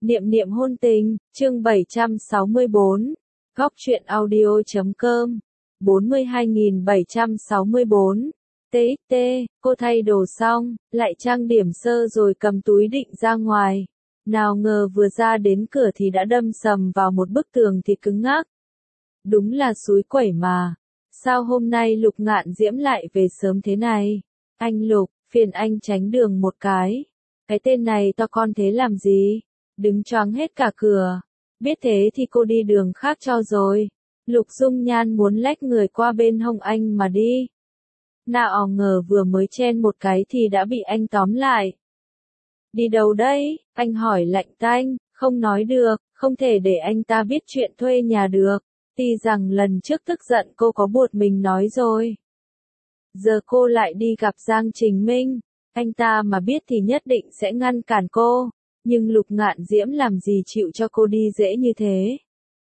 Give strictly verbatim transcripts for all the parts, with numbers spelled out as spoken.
Niệm niệm hôn tình, chương bảy trăm sáu mươi bốn, góc truyện audio chấm com, bốn mươi hai nghìn bảy trăm sáu mươi bốn. tê ích tê, cô thay đồ xong, lại trang điểm sơ rồi cầm túi định ra ngoài. Nào ngờ vừa ra đến cửa thì đã đâm sầm vào một bức tường thì cứng ngắc. Đúng là xúi quẩy mà. Sao hôm nay Lục Ngạn Diễm lại về sớm thế này? Anh Lục, phiền anh tránh đường một cái. Cái tên này to con thế làm gì? Đứng choáng hết cả cửa. Biết thế thì cô đi đường khác cho rồi. Lục Dung Nhan muốn lách người qua bên hông anh mà đi. Nào ngờ vừa mới chen một cái thì đã bị anh tóm lại. Đi đâu đấy? Anh hỏi lạnh tanh, không nói được, không thể để anh ta biết chuyện thuê nhà được. Tuy rằng lần trước tức giận cô có buộc mình nói rồi. Giờ cô lại đi gặp Giang Trình Minh. Anh ta mà biết thì nhất định sẽ ngăn cản cô. Nhưng Lục Ngạn Diễm làm gì chịu cho cô đi dễ như thế.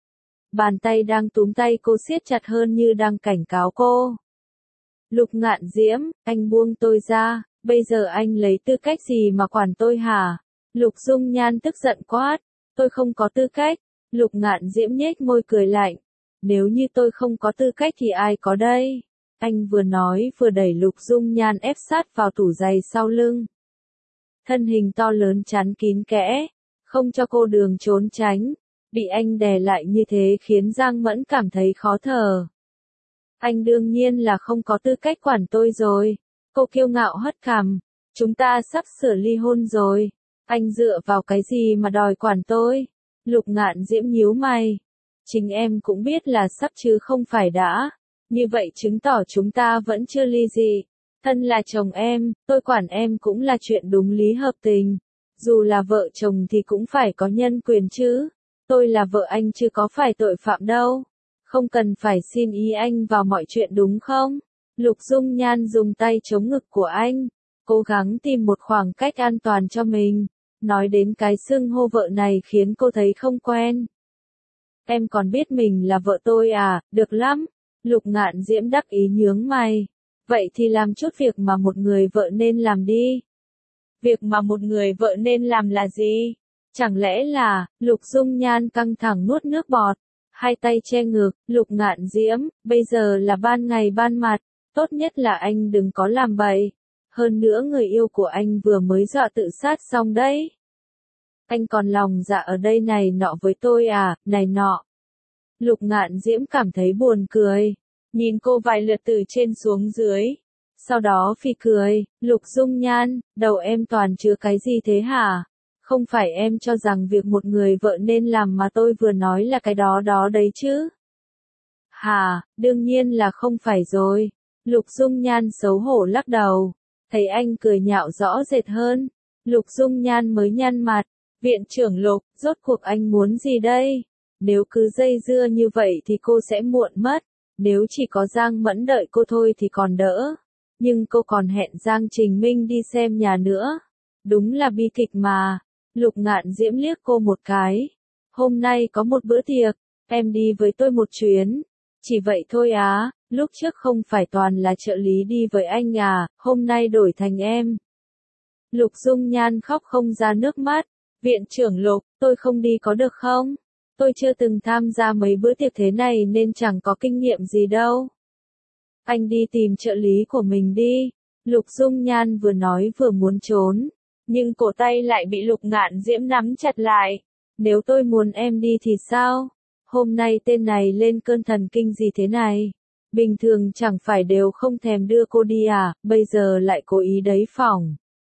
Bàn tay đang túm tay cô siết chặt hơn như đang cảnh cáo cô. Lục Ngạn Diễm, anh buông tôi ra, bây giờ anh lấy tư cách gì mà quản tôi hả? Lục Dung Nhan tức giận quát, tôi không có tư cách. Lục Ngạn Diễm nhếch môi cười lạnh, nếu như tôi không có tư cách thì ai có đây? Anh vừa nói vừa đẩy Lục Dung Nhan ép sát vào tủ giày sau lưng. Thân hình to lớn chắn kín kẽ, không cho cô đường trốn tránh. Bị anh đè lại như thế khiến Giang Mẫn cảm thấy khó thở. Anh đương nhiên là không có tư cách quản tôi rồi. Cô kiêu ngạo hất cằm. Chúng ta sắp sửa ly hôn rồi. Anh dựa vào cái gì mà đòi quản tôi? Lục Ngạn Diễm nhíu mày. Chính em cũng biết là sắp chứ không phải đã. Như vậy chứng tỏ chúng ta vẫn chưa ly dị. Thân là chồng em, tôi quản em cũng là chuyện đúng lý hợp tình. Dù là vợ chồng thì cũng phải có nhân quyền chứ. Tôi là vợ anh chứ có phải tội phạm đâu. Không cần phải xin ý anh vào mọi chuyện đúng không? Lục Dung Nhan dùng tay chống ngực của anh, cố gắng tìm một khoảng cách an toàn cho mình. Nói đến cái xưng hô vợ này khiến cô thấy không quen. Em còn biết mình là vợ tôi à, được lắm. Lục Ngạn Diễm đắc ý nhướng mày. Vậy thì làm chút việc mà một người vợ nên làm đi. Việc mà một người vợ nên làm là gì? Chẳng lẽ là, Lục Dung Nhan căng thẳng nuốt nước bọt, hai tay che ngực, Lục Ngạn Diễm, bây giờ là ban ngày ban mặt, tốt nhất là anh đừng có làm bậy. Hơn nữa người yêu của anh vừa mới dọa tự sát xong đấy. Anh còn lòng dạ ở đây này nọ với tôi à, này nọ. Lục Ngạn Diễm cảm thấy buồn cười, nhìn cô vài lượt từ trên xuống dưới. Sau đó phì cười, Lục Dung Nhan, đầu em toàn chứa cái gì thế hả? Không phải em cho rằng việc một người vợ nên làm mà tôi vừa nói là cái đó đó đấy chứ? Hà, đương nhiên là không phải rồi. Lục Dung Nhan xấu hổ lắc đầu. Thấy anh cười nhạo rõ rệt hơn. Lục Dung Nhan mới nhăn mặt. Viện trưởng Lục, rốt cuộc anh muốn gì đây? Nếu cứ dây dưa như vậy thì cô sẽ muộn mất. Nếu chỉ có Giang Mẫn đợi cô thôi thì còn đỡ. Nhưng cô còn hẹn Giang Trình Minh đi xem nhà nữa. Đúng là bi kịch mà. Lục Ngạn Diễm liếc cô một cái. Hôm nay có một bữa tiệc, em đi với tôi một chuyến. Chỉ vậy thôi á, lúc trước không phải toàn là trợ lý đi với anh à, hôm nay đổi thành em. Lục Dung Nhan khóc không ra nước mắt. Viện trưởng Lục, tôi không đi có được không? Tôi chưa từng tham gia mấy bữa tiệc thế này nên chẳng có kinh nghiệm gì đâu. Anh đi tìm trợ lý của mình đi. Lục Dung Nhan vừa nói vừa muốn trốn. Nhưng cổ tay lại bị Lục Ngạn Diễm nắm chặt lại. Nếu tôi muốn em đi thì sao? Hôm nay tên này lên cơn thần kinh gì thế này? Bình thường chẳng phải đều không thèm đưa cô đi à, bây giờ lại cố ý đấy phỏng.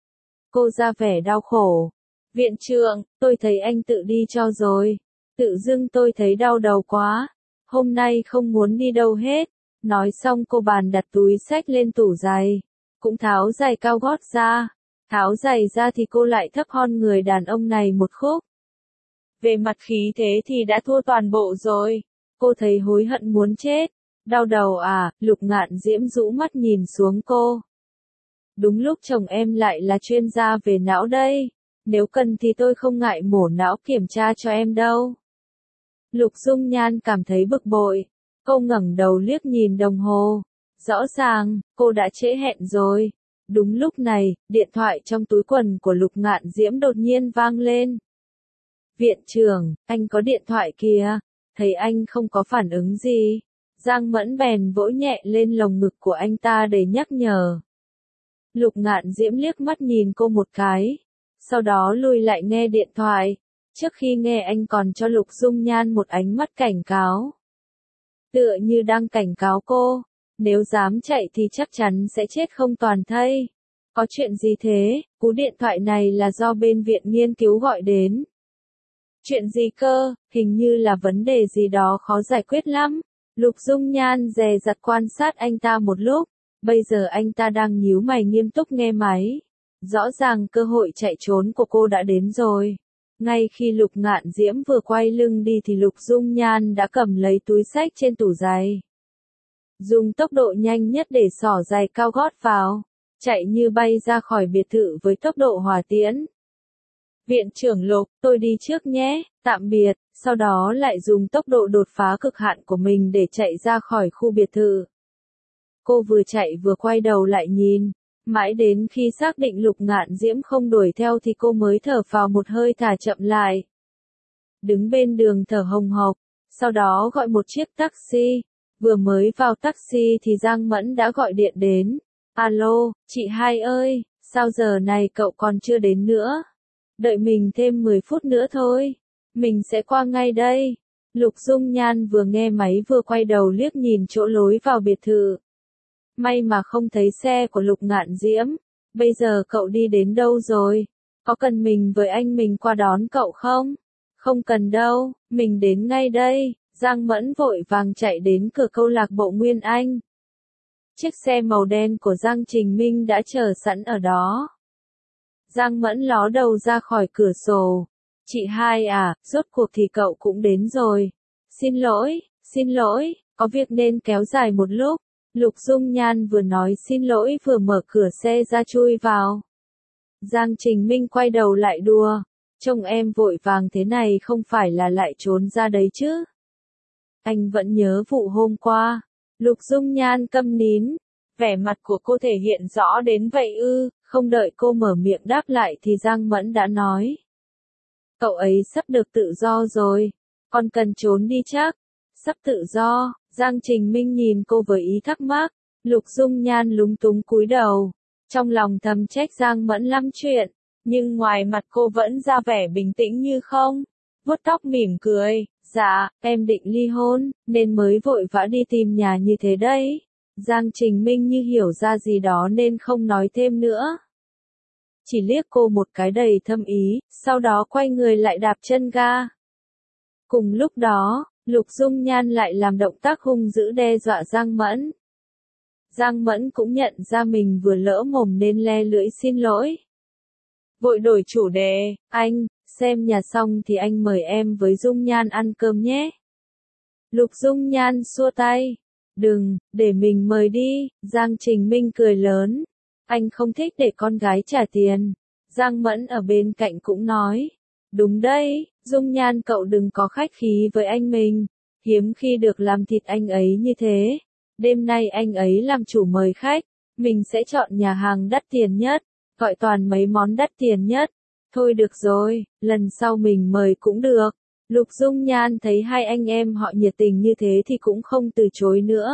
Cô ra vẻ đau khổ. Viện trưởng, tôi thấy anh tự đi cho rồi. Tự dưng tôi thấy đau đầu quá. Hôm nay không muốn đi đâu hết. Nói xong cô bàn đặt túi xách lên tủ giày. Cũng tháo giày cao gót ra. Tháo giày ra thì cô lại thấp hon người đàn ông này một khúc. Về mặt khí thế thì đã thua toàn bộ rồi. Cô thấy hối hận muốn chết. Đau đầu à, Lục Ngạn Diễm rũ mắt nhìn xuống cô. Đúng lúc chồng em lại là chuyên gia về não đây. Nếu cần thì tôi không ngại mổ não kiểm tra cho em đâu. Lục Dung Nhan cảm thấy bực bội. Cô ngẩng đầu liếc nhìn đồng hồ. Rõ ràng, cô đã trễ hẹn rồi. Đúng lúc này, điện thoại trong túi quần của Lục Ngạn Diễm đột nhiên vang lên. Viện trưởng, anh có điện thoại kìa. Thấy anh không có phản ứng gì, Giang Mẫn bèn vỗ nhẹ lên lồng ngực của anh ta để nhắc nhở. Lục Ngạn Diễm liếc mắt nhìn cô một cái, sau đó lùi lại nghe điện thoại. Trước khi nghe anh còn cho Lục Dung Nhan một ánh mắt cảnh cáo. Tựa như đang cảnh cáo cô, nếu dám chạy thì chắc chắn sẽ chết không toàn thây. Có chuyện gì thế? Cú điện thoại này là do bên viện nghiên cứu gọi đến. Chuyện gì cơ? Hình như là vấn đề gì đó khó giải quyết lắm. Lục Dung Nhan dè dặt quan sát anh ta một lúc, bây giờ anh ta đang nhíu mày nghiêm túc nghe máy. Rõ ràng cơ hội chạy trốn của cô đã đến rồi. Ngay khi Lục Ngạn Diễm vừa quay lưng đi thì Lục Dung Nhan đã cầm lấy túi xách trên tủ giày. Dùng tốc độ nhanh nhất để xỏ giày cao gót vào, chạy như bay ra khỏi biệt thự với tốc độ hỏa tiễn. Viện trưởng Lục, tôi đi trước nhé, tạm biệt, sau đó lại dùng tốc độ đột phá cực hạn của mình để chạy ra khỏi khu biệt thự. Cô vừa chạy vừa quay đầu lại nhìn, mãi đến khi xác định Lục Ngạn Diễm không đuổi theo thì cô mới thở phào một hơi thả chậm lại. Đứng bên đường thở hồng hộc, sau đó gọi một chiếc taxi, vừa mới vào taxi thì Giang Mẫn đã gọi điện đến. Alo, chị hai ơi, sao giờ này cậu còn chưa đến nữa? Đợi mình thêm mười phút nữa thôi, mình sẽ qua ngay đây. Lục Dung Nhan vừa nghe máy vừa quay đầu liếc nhìn chỗ lối vào biệt thự. May mà không thấy xe của Lục Ngạn Diễm, bây giờ cậu đi đến đâu rồi? Có cần mình với anh mình qua đón cậu không? Không cần đâu, mình đến ngay đây. Giang Mẫn vội vàng chạy đến cửa câu lạc bộ Nguyên Anh. Chiếc xe màu đen của Giang Trình Minh đã chờ sẵn ở đó. Giang Mẫn ló đầu ra khỏi cửa sổ. Chị hai à, rốt cuộc thì cậu cũng đến rồi. Xin lỗi, xin lỗi, có việc nên kéo dài một lúc. Lục Dung Nhan vừa nói xin lỗi vừa mở cửa xe ra chui vào. Giang Trình Minh quay đầu lại đùa. Trông em vội vàng thế này không phải là lại trốn ra đấy chứ? Anh vẫn nhớ vụ hôm qua. Lục Dung Nhan câm nín. Vẻ mặt của cô thể hiện rõ đến vậy ư, không đợi cô mở miệng đáp lại thì Giang Mẫn đã nói. Cậu ấy sắp được tự do rồi, còn cần trốn đi chắc. Sắp tự do, Giang Trình Minh nhìn cô với ý thắc mắc. Lục Dung Nhan lúng túng cúi đầu, trong lòng thầm trách Giang Mẫn lắm chuyện, nhưng ngoài mặt cô vẫn ra vẻ bình tĩnh như không. Vuốt tóc mỉm cười, dạ, em định ly hôn, nên mới vội vã đi tìm nhà như thế đấy. Giang Trình Minh như hiểu ra gì đó nên không nói thêm nữa. Chỉ liếc cô một cái đầy thâm ý, sau đó quay người lại đạp chân ga. Cùng lúc đó, Lục Dung Nhan lại làm động tác hung dữ đe dọa Giang Mẫn. Giang Mẫn cũng nhận ra mình vừa lỡ mồm nên le lưỡi xin lỗi. Vội đổi chủ đề, anh, xem nhà xong thì anh mời em với Dung Nhan ăn cơm nhé. Lục Dung Nhan xua tay. Đừng, để mình mời đi. Giang Trình Minh cười lớn. Anh không thích để con gái trả tiền. Giang Mẫn ở bên cạnh cũng nói. Đúng đấy, Dung Nhan cậu đừng có khách khí với anh mình. Hiếm khi được làm thịt anh ấy như thế. Đêm nay anh ấy làm chủ mời khách. Mình sẽ chọn nhà hàng đắt tiền nhất. Gọi toàn mấy món đắt tiền nhất. Thôi được rồi, lần sau mình mời cũng được. Lục Dung Nhan thấy hai anh em họ nhiệt tình như thế thì cũng không từ chối nữa.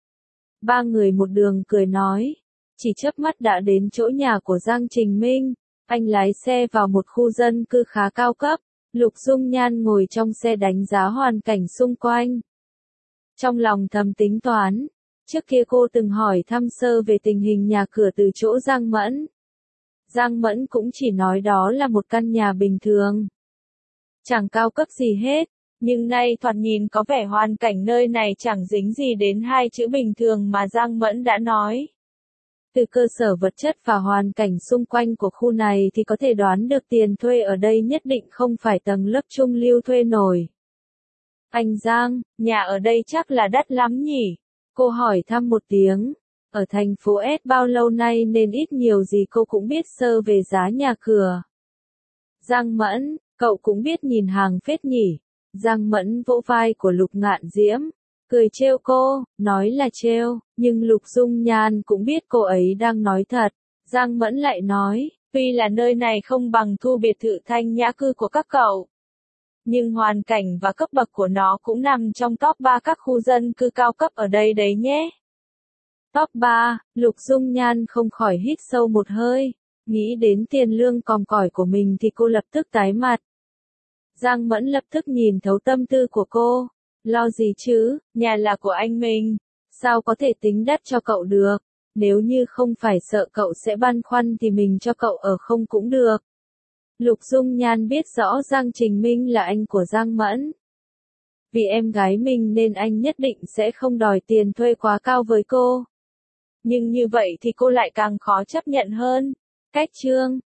Ba người một đường cười nói. Chỉ chớp mắt đã đến chỗ nhà của Giang Trình Minh. Anh lái xe vào một khu dân cư khá cao cấp. Lục Dung Nhan ngồi trong xe đánh giá hoàn cảnh xung quanh. Trong lòng thầm tính toán. Trước kia cô từng hỏi thăm sơ về tình hình nhà cửa từ chỗ Giang Mẫn. Giang Mẫn cũng chỉ nói đó là một căn nhà bình thường. Chẳng cao cấp gì hết, nhưng nay thoạt nhìn có vẻ hoàn cảnh nơi này chẳng dính gì đến hai chữ bình thường mà Giang Mẫn đã nói. Từ cơ sở vật chất và hoàn cảnh xung quanh của khu này thì có thể đoán được tiền thuê ở đây nhất định không phải tầng lớp trung lưu thuê nổi. Anh Giang, nhà ở đây chắc là đắt lắm nhỉ? Cô hỏi thăm một tiếng. Ở thành phố S bao lâu nay nên ít nhiều gì cô cũng biết sơ về giá nhà cửa. Giang Mẫn, cậu cũng biết nhìn hàng phết nhỉ? Giang Mẫn vỗ vai của Lục Ngạn Diễm, cười trêu cô, nói là trêu, nhưng Lục Dung Nhan cũng biết cô ấy đang nói thật. Giang Mẫn lại nói, tuy là nơi này không bằng khu biệt thự thanh nhã cư của các cậu, Nhưng hoàn cảnh và cấp bậc của nó cũng nằm trong top ba các khu dân cư cao cấp ở đây đấy nhé. Top ba, Lục Dung Nhan không khỏi hít sâu một hơi. Nghĩ đến tiền lương còm cỏi của mình thì cô lập tức tái mặt. Giang Mẫn lập tức nhìn thấu tâm tư của cô. Lo gì chứ, nhà là của anh mình. Sao có thể tính đắt cho cậu được? Nếu như không phải sợ cậu sẽ băn khoăn thì mình cho cậu ở không cũng được. Lục Dung Nhan biết rõ Giang Trình Minh là anh của Giang Mẫn. Vì em gái mình nên anh nhất định sẽ không đòi tiền thuê quá cao với cô. Nhưng như vậy thì cô lại càng khó chấp nhận hơn. Cách chương